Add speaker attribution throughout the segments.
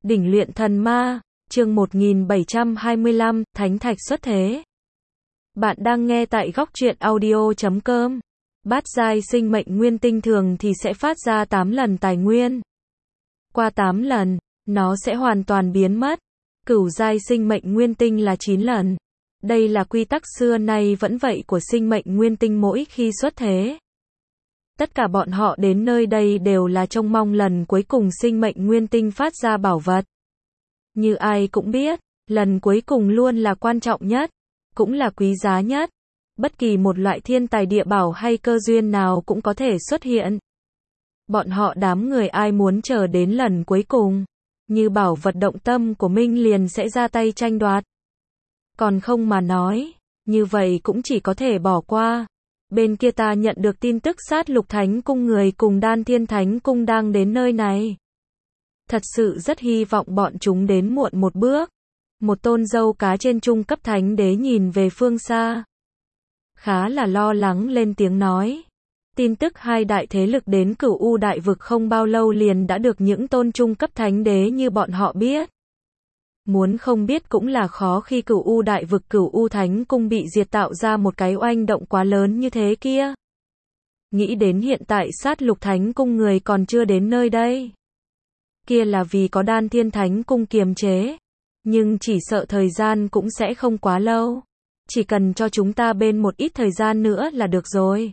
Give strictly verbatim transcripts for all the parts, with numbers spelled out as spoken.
Speaker 1: Đỉnh luyện thần ma, chương một nghìn bảy trăm hai mươi lăm, Thánh Thạch xuất thế. Bạn đang nghe tại góc truyện audio chấm com. Bát giai sinh mệnh nguyên tinh thường thì sẽ phát ra tám lần tài nguyên. Qua tám lần, nó sẽ hoàn toàn biến mất. Cửu giai sinh mệnh nguyên tinh là chín lần. Đây là quy tắc xưa nay vẫn vậy của sinh mệnh nguyên tinh mỗi khi xuất thế. Tất cả bọn họ đến nơi đây đều là trông mong lần cuối cùng sinh mệnh nguyên tinh phát ra bảo vật. Như ai cũng biết, lần cuối cùng luôn là quan trọng nhất, cũng là quý giá nhất. Bất kỳ một loại thiên tài địa bảo hay cơ duyên nào cũng có thể xuất hiện. Bọn họ đám người ai muốn chờ đến lần cuối cùng, như bảo vật động tâm của Minh liền sẽ ra tay tranh đoạt. Còn không mà nói, như vậy cũng chỉ có thể bỏ qua. Bên kia ta nhận được tin tức sát lục thánh cung người cùng đan thiên thánh cung đang đến nơi này. Thật sự rất hy vọng bọn chúng đến muộn một bước. Một tôn dâu cá trên trung cấp thánh đế nhìn về phương xa, khá là lo lắng lên tiếng nói. Tin tức hai đại thế lực đến Cửu U đại vực không bao lâu liền đã được những tôn trung cấp thánh đế như bọn họ biết. Muốn không biết cũng là khó khi Cửu U đại vực Cửu U thánh cung bị diệt tạo ra một cái oanh động quá lớn như thế kia. Nghĩ đến hiện tại sát lục thánh cung người còn chưa đến nơi đây. Kia là vì có đan thiên thánh cung kiềm chế. Nhưng chỉ sợ thời gian cũng sẽ không quá lâu. Chỉ cần cho chúng ta bên một ít thời gian nữa là được rồi.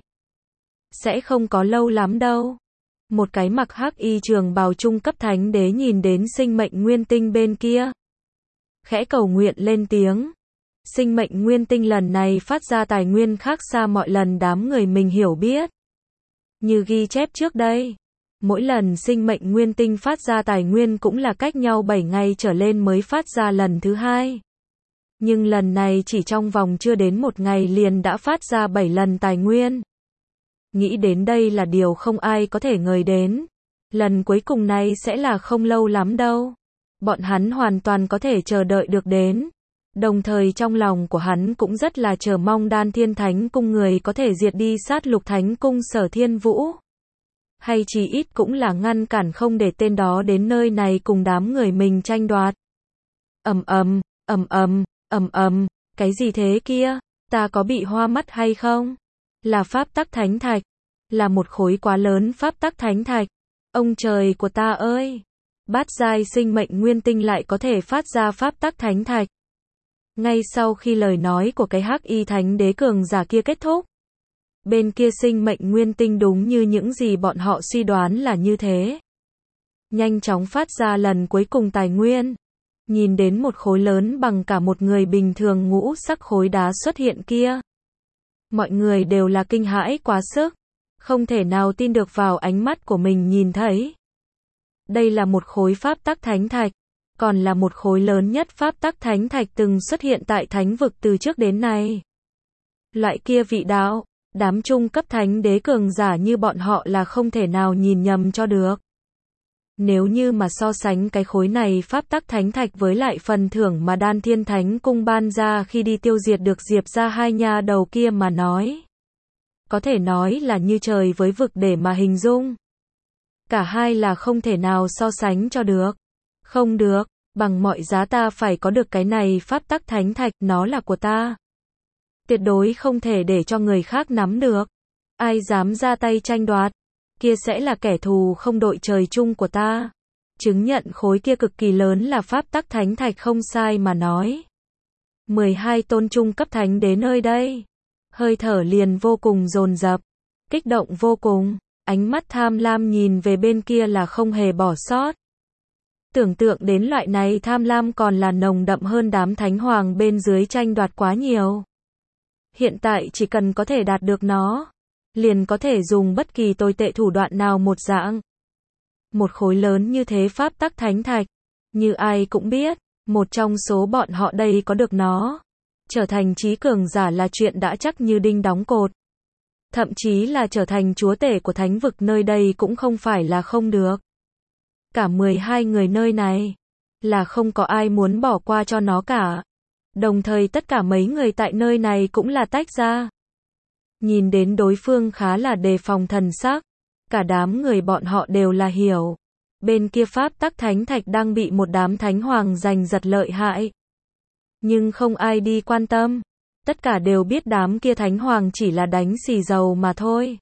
Speaker 1: Sẽ không có lâu lắm đâu. Một cái mặc hắc y trường bào trung cấp thánh đế nhìn đến sinh mệnh nguyên tinh bên kia, khẽ cầu nguyện lên tiếng. Sinh mệnh nguyên tinh lần này phát ra tài nguyên khác xa mọi lần đám người mình hiểu biết. Như ghi chép trước đây, mỗi lần sinh mệnh nguyên tinh phát ra tài nguyên cũng là cách nhau bảy ngày trở lên mới phát ra lần thứ hai. Nhưng lần này chỉ trong vòng chưa đến một ngày liền đã phát ra bảy lần tài nguyên. Nghĩ đến đây là điều không ai có thể ngờ đến. Lần cuối cùng này sẽ là không lâu lắm đâu. Bọn hắn hoàn toàn có thể chờ đợi được đến. Đồng thời trong lòng của hắn cũng rất là chờ mong đan thiên thánh cung người có thể diệt đi sát lục thánh cung Sở Thiên Vũ. Hay chỉ ít cũng là ngăn cản không để tên đó đến nơi này cùng đám người mình tranh đoạt. Ầm ầm, ầm ầm, ầm ầm, cái gì thế kia? Ta có bị hoa mắt hay không? Là pháp tắc thánh thạch, là một khối quá lớn pháp tắc thánh thạch. Ông trời của ta ơi! Bát giai sinh mệnh nguyên tinh lại có thể phát ra pháp tắc thánh thạch. Ngay sau khi lời nói của cái hắc y thánh đế cường giả kia kết thúc, bên kia sinh mệnh nguyên tinh đúng như những gì bọn họ suy đoán là như thế. Nhanh chóng phát ra lần cuối cùng tài nguyên. Nhìn đến một khối lớn bằng cả một người bình thường ngũ sắc khối đá xuất hiện kia. Mọi người đều là kinh hãi quá sức. Không thể nào tin được vào ánh mắt của mình nhìn thấy. Đây là một khối pháp tắc thánh thạch. Còn là một khối lớn nhất pháp tắc thánh thạch từng xuất hiện tại thánh vực từ trước đến nay. Loại kia vị đạo, đám trung cấp thánh đế cường giả như bọn họ là không thể nào nhìn nhầm cho được. Nếu như mà so sánh cái khối này pháp tắc thánh thạch với lại phần thưởng mà đan thiên thánh cung ban ra khi đi tiêu diệt được Diệp ra hai nha đầu kia mà nói, có thể nói là như trời với vực để mà hình dung. Cả hai là không thể nào so sánh cho được. Không được, bằng mọi giá ta phải có được cái này pháp tắc thánh thạch, nó là của ta. Tuyệt đối không thể để cho người khác nắm được. Ai dám ra tay tranh đoạt, kia sẽ là kẻ thù không đội trời chung của ta. Chứng nhận khối kia cực kỳ lớn là pháp tắc thánh thạch không sai mà nói. mười hai tôn trung cấp thánh đế nơi đây, hơi thở liền vô cùng dồn dập, kích động vô cùng, ánh mắt tham lam nhìn về bên kia là không hề bỏ sót. Tưởng tượng đến loại này tham lam còn là nồng đậm hơn đám thánh hoàng bên dưới tranh đoạt quá nhiều. Hiện tại chỉ cần có thể đạt được nó, liền có thể dùng bất kỳ tồi tệ thủ đoạn nào một dạng. Một khối lớn như thế pháp tắc thánh thạch, như ai cũng biết, một trong số bọn họ đây có được nó, trở thành chí cường giả là chuyện đã chắc như đinh đóng cột. Thậm chí là trở thành chúa tể của thánh vực nơi đây cũng không phải là không được. Cả mười hai người nơi này, là không có ai muốn bỏ qua cho nó cả. Đồng thời tất cả mấy người tại nơi này cũng là tách ra. Nhìn đến đối phương khá là đề phòng thần sắc. Cả đám người bọn họ đều là hiểu. bên kia pháp tắc thánh thạch đang bị một đám thánh hoàng giành giật lợi hại. Nhưng không ai đi quan tâm. Tất cả đều biết đám kia thánh hoàng chỉ là đánh xì dầu mà thôi.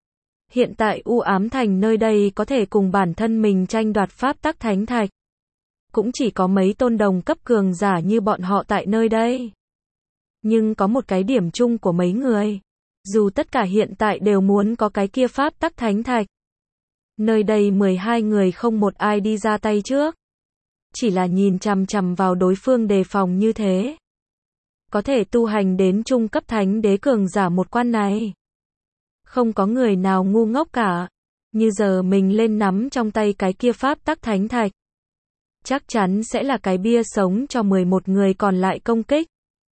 Speaker 1: Hiện tại U Ám Thành nơi đây có thể cùng bản thân mình tranh đoạt pháp tắc thánh thạch. Cũng chỉ có mấy tôn đồng cấp cường giả như bọn họ tại nơi đây. Nhưng có một cái điểm chung của mấy người. Dù tất cả hiện tại đều muốn có cái kia pháp tắc thánh thạch. Nơi đây mười hai người không một ai đi ra tay trước. Chỉ là nhìn chằm chằm vào đối phương đề phòng như thế. Có thể tu hành đến trung cấp thánh đế cường giả một quan này. Không có người nào ngu ngốc cả. Như giờ mình lên nắm trong tay cái kia pháp tắc thánh thạch. Chắc chắn sẽ là cái bia sống cho mười một người còn lại công kích.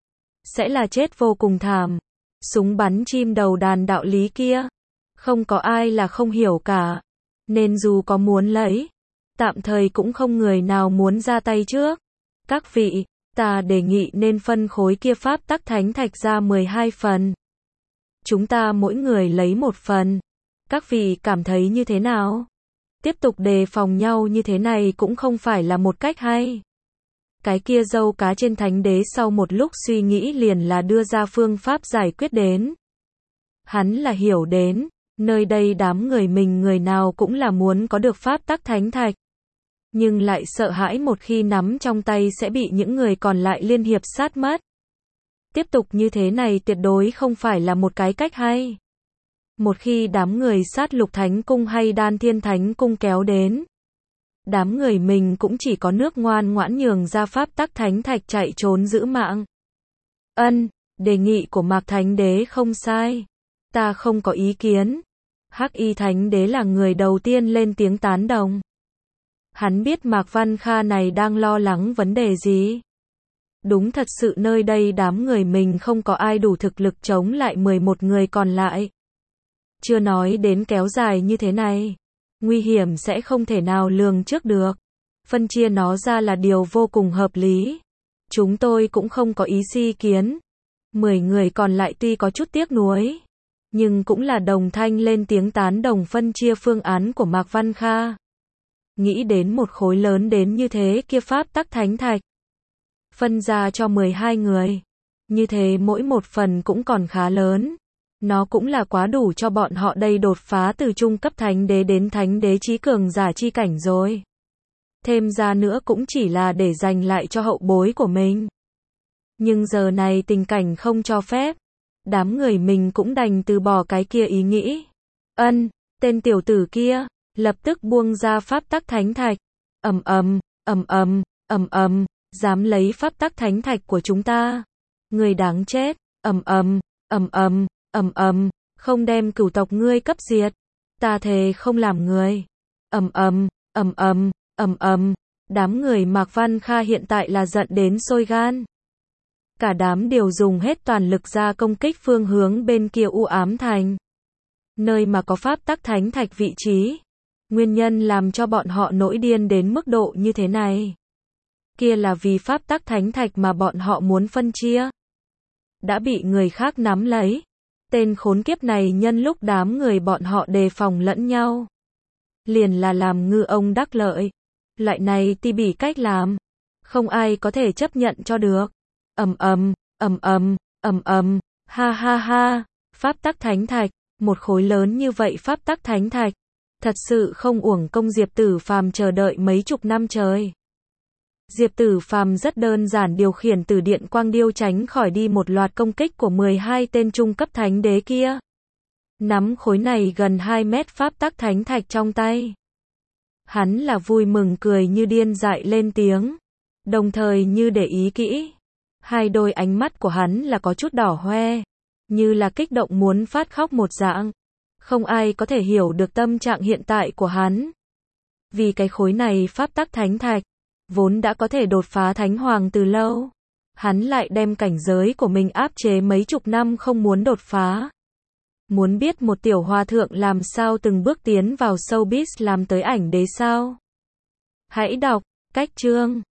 Speaker 1: Sẽ là chết vô cùng thảm. Súng bắn chim đầu đàn đạo lý kia. Không có ai là không hiểu cả. Nên dù có muốn lấy, tạm thời cũng không người nào muốn ra tay trước. Các vị, ta đề nghị nên phân khối kia pháp tắc thánh thạch ra mười hai phần. Chúng ta mỗi người lấy một phần. Các vị cảm thấy như thế nào? Tiếp tục đề phòng nhau như thế này cũng không phải là một cách hay. Cái kia dâu cá trên thánh đế sau một lúc suy nghĩ liền là đưa ra phương pháp giải quyết đến. Hắn là hiểu đến, nơi đây đám người mình người nào cũng là muốn có được pháp tắc thánh thạch. Nhưng lại sợ hãi một khi nắm trong tay sẽ bị những người còn lại liên hiệp sát mất. Tiếp tục như thế này tuyệt đối không phải là một cái cách hay. Một khi đám người sát lục thánh cung hay đan thiên thánh cung kéo đến, đám người mình cũng chỉ có nước ngoan ngoãn nhường ra pháp tắc thánh thạch chạy trốn giữ mạng. Ân, đề nghị của Mạc Thánh Đế không sai. Ta không có ý kiến. Hắc Y Thánh Đế là người đầu tiên lên tiếng tán đồng. Hắn biết Mạc Văn Kha này đang lo lắng vấn đề gì. Đúng thật sự nơi đây đám người mình không có ai đủ thực lực chống lại mười một người còn lại. Chưa nói đến kéo dài như thế này. Nguy hiểm sẽ không thể nào lường trước được. Phân chia nó ra là điều vô cùng hợp lý. Chúng tôi cũng không có ý si kiến. Mười người còn lại tuy có chút tiếc nuối, nhưng cũng là đồng thanh lên tiếng tán đồng phân chia phương án của Mạc Văn Kha. Nghĩ đến một khối lớn đến như thế kia pháp tắc thánh thạch. Phân ra cho mười hai người. Như thế mỗi một phần cũng còn khá lớn. Nó cũng là quá đủ cho bọn họ đây đột phá từ trung cấp thánh đế đến thánh đế chí cường giả chi cảnh rồi. Thêm ra nữa cũng chỉ là để dành lại cho hậu bối của mình. Nhưng giờ này tình cảnh không cho phép. Đám người mình cũng đành từ bỏ cái kia ý nghĩ. Ân, tên tiểu tử kia, lập tức buông ra pháp tắc thánh thạch. Ầm ầm, ầm ầm, ầm ầm, dám lấy pháp tắc thánh thạch của chúng ta. Người đáng chết, ầm ầm, ầm ầm, ầm ầm, không đem cửu tộc ngươi cấp diệt. Ta thề không làm người. Ầm ầm, ầm ầm, ầm ầm, đám người Mạc Văn Kha hiện tại là giận đến sôi gan. Cả đám đều dùng hết toàn lực ra công kích phương hướng bên kia U Ám Thành. Nơi mà có pháp tắc thánh thạch vị trí. Nguyên nhân làm cho bọn họ nổi điên đến mức độ như thế này. Kia là vì pháp tắc thánh thạch mà bọn họ muốn phân chia. Đã bị người khác nắm lấy. Tên khốn kiếp này nhân lúc đám người bọn họ đề phòng lẫn nhau. Liền là làm ngư ông đắc lợi. Loại này ti bỉ cách làm. Không ai có thể chấp nhận cho được. Ầm ầm, ầm ầm, ầm ầm, ha ha ha, pháp tắc thánh thạch, một khối lớn như vậy pháp tắc thánh thạch, thật sự không uổng công Diệp Tử Phàm chờ đợi mấy chục năm trời. Diệp Tử Phàm rất đơn giản điều khiển Tử Điện Quang Điêu tránh khỏi đi một loạt công kích của mười hai tên trung cấp thánh đế kia. Nắm khối này gần hai mét pháp tắc thánh thạch trong tay. Hắn là vui mừng cười như điên dại lên tiếng, đồng thời như để ý kỹ. Hai đôi ánh mắt của hắn là có chút đỏ hoe, như là kích động muốn phát khóc một dạng. Không ai có thể hiểu được tâm trạng hiện tại của hắn. Vì cái khối này pháp tắc thánh thạch, vốn đã có thể đột phá thánh hoàng từ lâu. Hắn lại đem cảnh giới của mình áp chế mấy chục năm không muốn đột phá. Muốn biết một tiểu hòa thượng làm sao từng bước tiến vào showbiz làm tới ảnh đế sao? Hãy đọc, cách chương.